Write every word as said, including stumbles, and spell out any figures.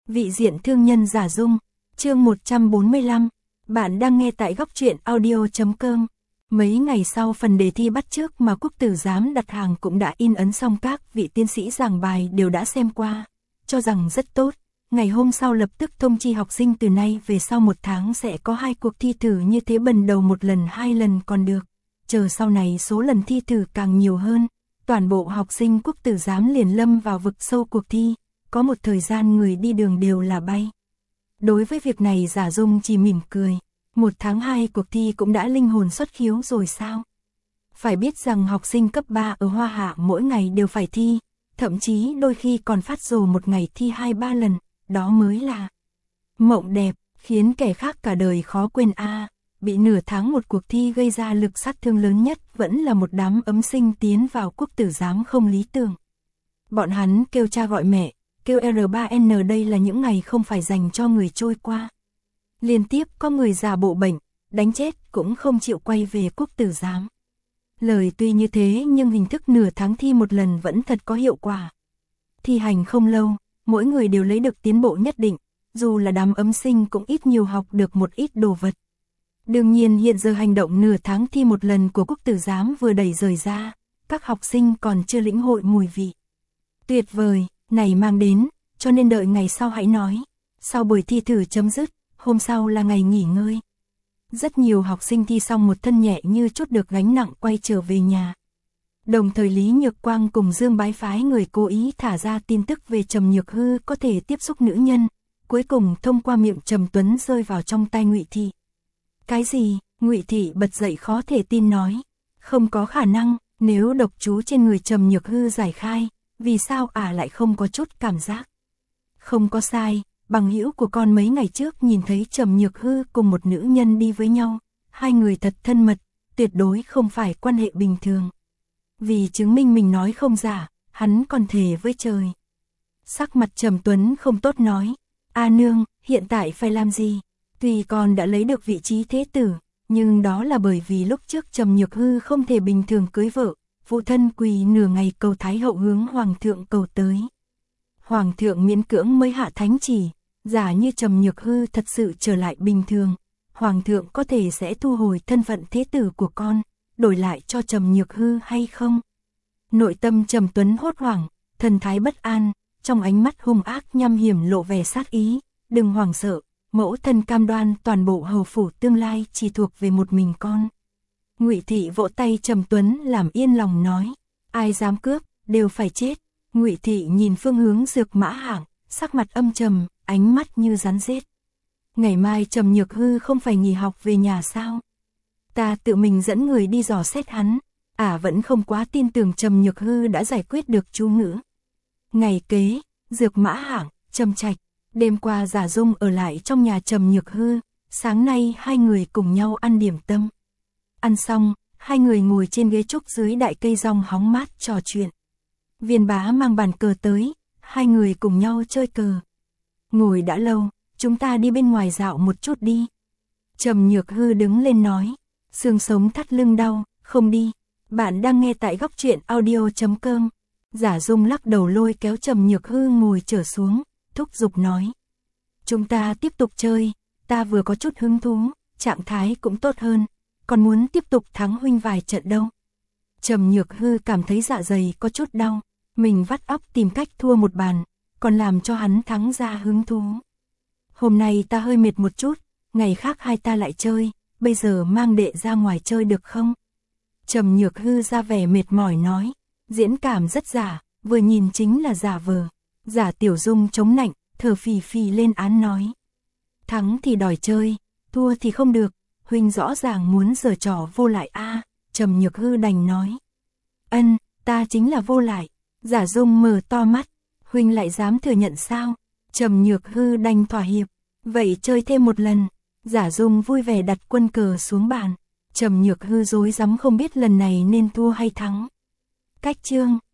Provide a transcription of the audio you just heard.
Vị diện thương nhân Giả Dung, chương một trăm bốn mươi lăm. Bạn đang nghe tại góc truyện audio chấm com. Mấy ngày sau phần đề thi bắt chước mà Quốc tử giám đặt hàng cũng đã in ấn xong, các vị tiến sĩ giảng bài đều đã xem qua, cho rằng rất tốt. Ngày hôm sau lập tức thông chi học sinh từ nay về sau một tháng sẽ có hai cuộc thi thử như thế, bần đầu một lần hai lần còn được. Chờ sau này số lần thi thử càng nhiều hơn, toàn bộ học sinh Quốc tử giám liền lâm vào vực sâu cuộc thi, có một thời gian người đi đường đều là bay. Đối với việc này Giả Dung chỉ mỉm cười, một tháng hai cuộc thi cũng đã linh hồn xuất khiếu rồi sao? Phải biết rằng học sinh cấp ba ở Hoa Hạ mỗi ngày đều phải thi, thậm chí đôi khi còn phát rồ một ngày thi hai ba lần, đó mới là mộng đẹp, khiến kẻ khác cả đời khó quên a. À, bị nửa tháng một cuộc thi gây ra lực sát thương lớn nhất vẫn là một đám ấm sinh tiến vào Quốc tử giám không lý tưởng. Bọn hắn kêu cha gọi mẹ, kêu R ba N, đây là những ngày không phải dành cho người trôi qua. Liên tiếp có người giả bộ bệnh, đánh chết cũng không chịu quay về Quốc tử giám. Lời tuy như thế nhưng hình thức nửa tháng thi một lần vẫn thật có hiệu quả. Thi hành không lâu, mỗi người đều lấy được tiến bộ nhất định, dù là đám ấm sinh cũng ít nhiều học được một ít đồ vật. Đương nhiên hiện giờ hành động nửa tháng thi một lần của Quốc tử giám vừa đẩy rời ra, các học sinh còn chưa lĩnh hội mùi vị tuyệt vời này mang đến, cho nên đợi ngày sau hãy nói. Sau buổi thi thử chấm dứt, hôm sau là ngày nghỉ ngơi. Rất nhiều học sinh thi xong một thân nhẹ như trút được gánh nặng quay trở về nhà. Đồng thời Lý Nhược Quang cùng Dương Bái phái người cố ý thả ra tin tức về Trầm Nhược Hư có thể tiếp xúc nữ nhân, cuối cùng thông qua miệng Trầm Tuấn rơi vào trong tai Ngụy Thị. Cái gì? Ngụy Thị bật dậy khó thể tin nói, không có khả năng, nếu độc chú trên người Trầm Nhược Hư giải khai, vì sao ả à lại không có chút cảm giác? Không có sai, bằng hữu của con mấy ngày trước nhìn thấy Trầm Nhược Hư cùng một nữ nhân đi với nhau, hai người thật thân mật, tuyệt đối không phải quan hệ bình thường. Vì chứng minh mình nói không giả, hắn còn thề với trời. Sắc mặt Trầm Tuấn không tốt nói, A nương, hiện tại phải làm gì? Tuy con đã lấy được vị trí thế tử, nhưng đó là bởi vì lúc trước Trầm Nhược Hư không thể bình thường cưới vợ, phụ thân quỳ nửa ngày cầu Thái hậu hướng Hoàng thượng cầu tới. Hoàng thượng miễn cưỡng mới hạ thánh chỉ, giả như Trầm Nhược Hư thật sự trở lại bình thường, Hoàng thượng có thể sẽ thu hồi thân phận thế tử của con, đổi lại cho Trầm Nhược Hư hay không? Nội tâm Trầm Tuấn hốt hoảng, thần thái bất an, trong ánh mắt hung ác nham hiểm lộ vẻ sát ý, đừng hoảng sợ, mẫu thân cam đoan toàn bộ hầu phủ tương lai chỉ thuộc về một mình con. Ngụy Thị vỗ tay Trầm Tuấn làm yên lòng nói, ai dám cướp, đều phải chết. Ngụy Thị nhìn phương hướng Dược Mã Hạng, sắc mặt âm trầm, ánh mắt như rắn rết. Ngày mai Trầm Nhược Hư không phải nghỉ học về nhà sao? Ta tự mình dẫn người đi dò xét hắn, ả à, vẫn không quá tin tưởng Trầm Nhược Hư đã giải quyết được chú ngữ. Ngày kế, Dược Mã Hạng, Trầm Trạch, đêm qua Giả Dung ở lại trong nhà Trầm Nhược Hư, sáng nay hai người cùng nhau ăn điểm tâm. Ăn xong, hai người ngồi trên ghế trúc dưới đại cây rong hóng mát trò chuyện. Viên Bá mang bàn cờ tới, hai người cùng nhau chơi cờ. Ngồi đã lâu, chúng ta đi bên ngoài dạo một chút đi. Trầm Nhược Hư đứng lên nói, xương sống thắt lưng đau, không đi. Bạn đang nghe tại góc truyện audio chấm com. Giả Dung lắc đầu lôi kéo Trầm Nhược Hư ngồi trở xuống, thúc giục nói. Chúng ta tiếp tục chơi, ta vừa có chút hứng thú, trạng thái cũng tốt hơn, còn muốn tiếp tục thắng huynh vài trận đâu. Trầm Nhược Hư cảm thấy dạ dày có chút đau, mình vắt óc tìm cách thua một bàn, còn làm cho hắn thắng ra hứng thú. Hôm nay ta hơi mệt một chút, ngày khác hai ta lại chơi, bây giờ mang đệ ra ngoài chơi được không? Trầm Nhược Hư ra vẻ mệt mỏi nói, diễn cảm rất giả, vừa nhìn chính là giả vờ. Giả Tiểu Dung chống nạnh, thở phì phì lên án nói. Thắng thì đòi chơi, thua thì không được, huynh rõ ràng muốn giở trò vô lại a. À, Trầm Nhược Hư đành nói. Ân, ta chính là vô lại. Giả Dung mở to mắt, huynh lại dám thừa nhận sao? Trầm Nhược Hư đành thỏa hiệp, vậy chơi thêm một lần. Giả Dung vui vẻ đặt quân cờ xuống bàn. Trầm Nhược Hư rối rắm không biết lần này nên thua hay thắng. Cách chương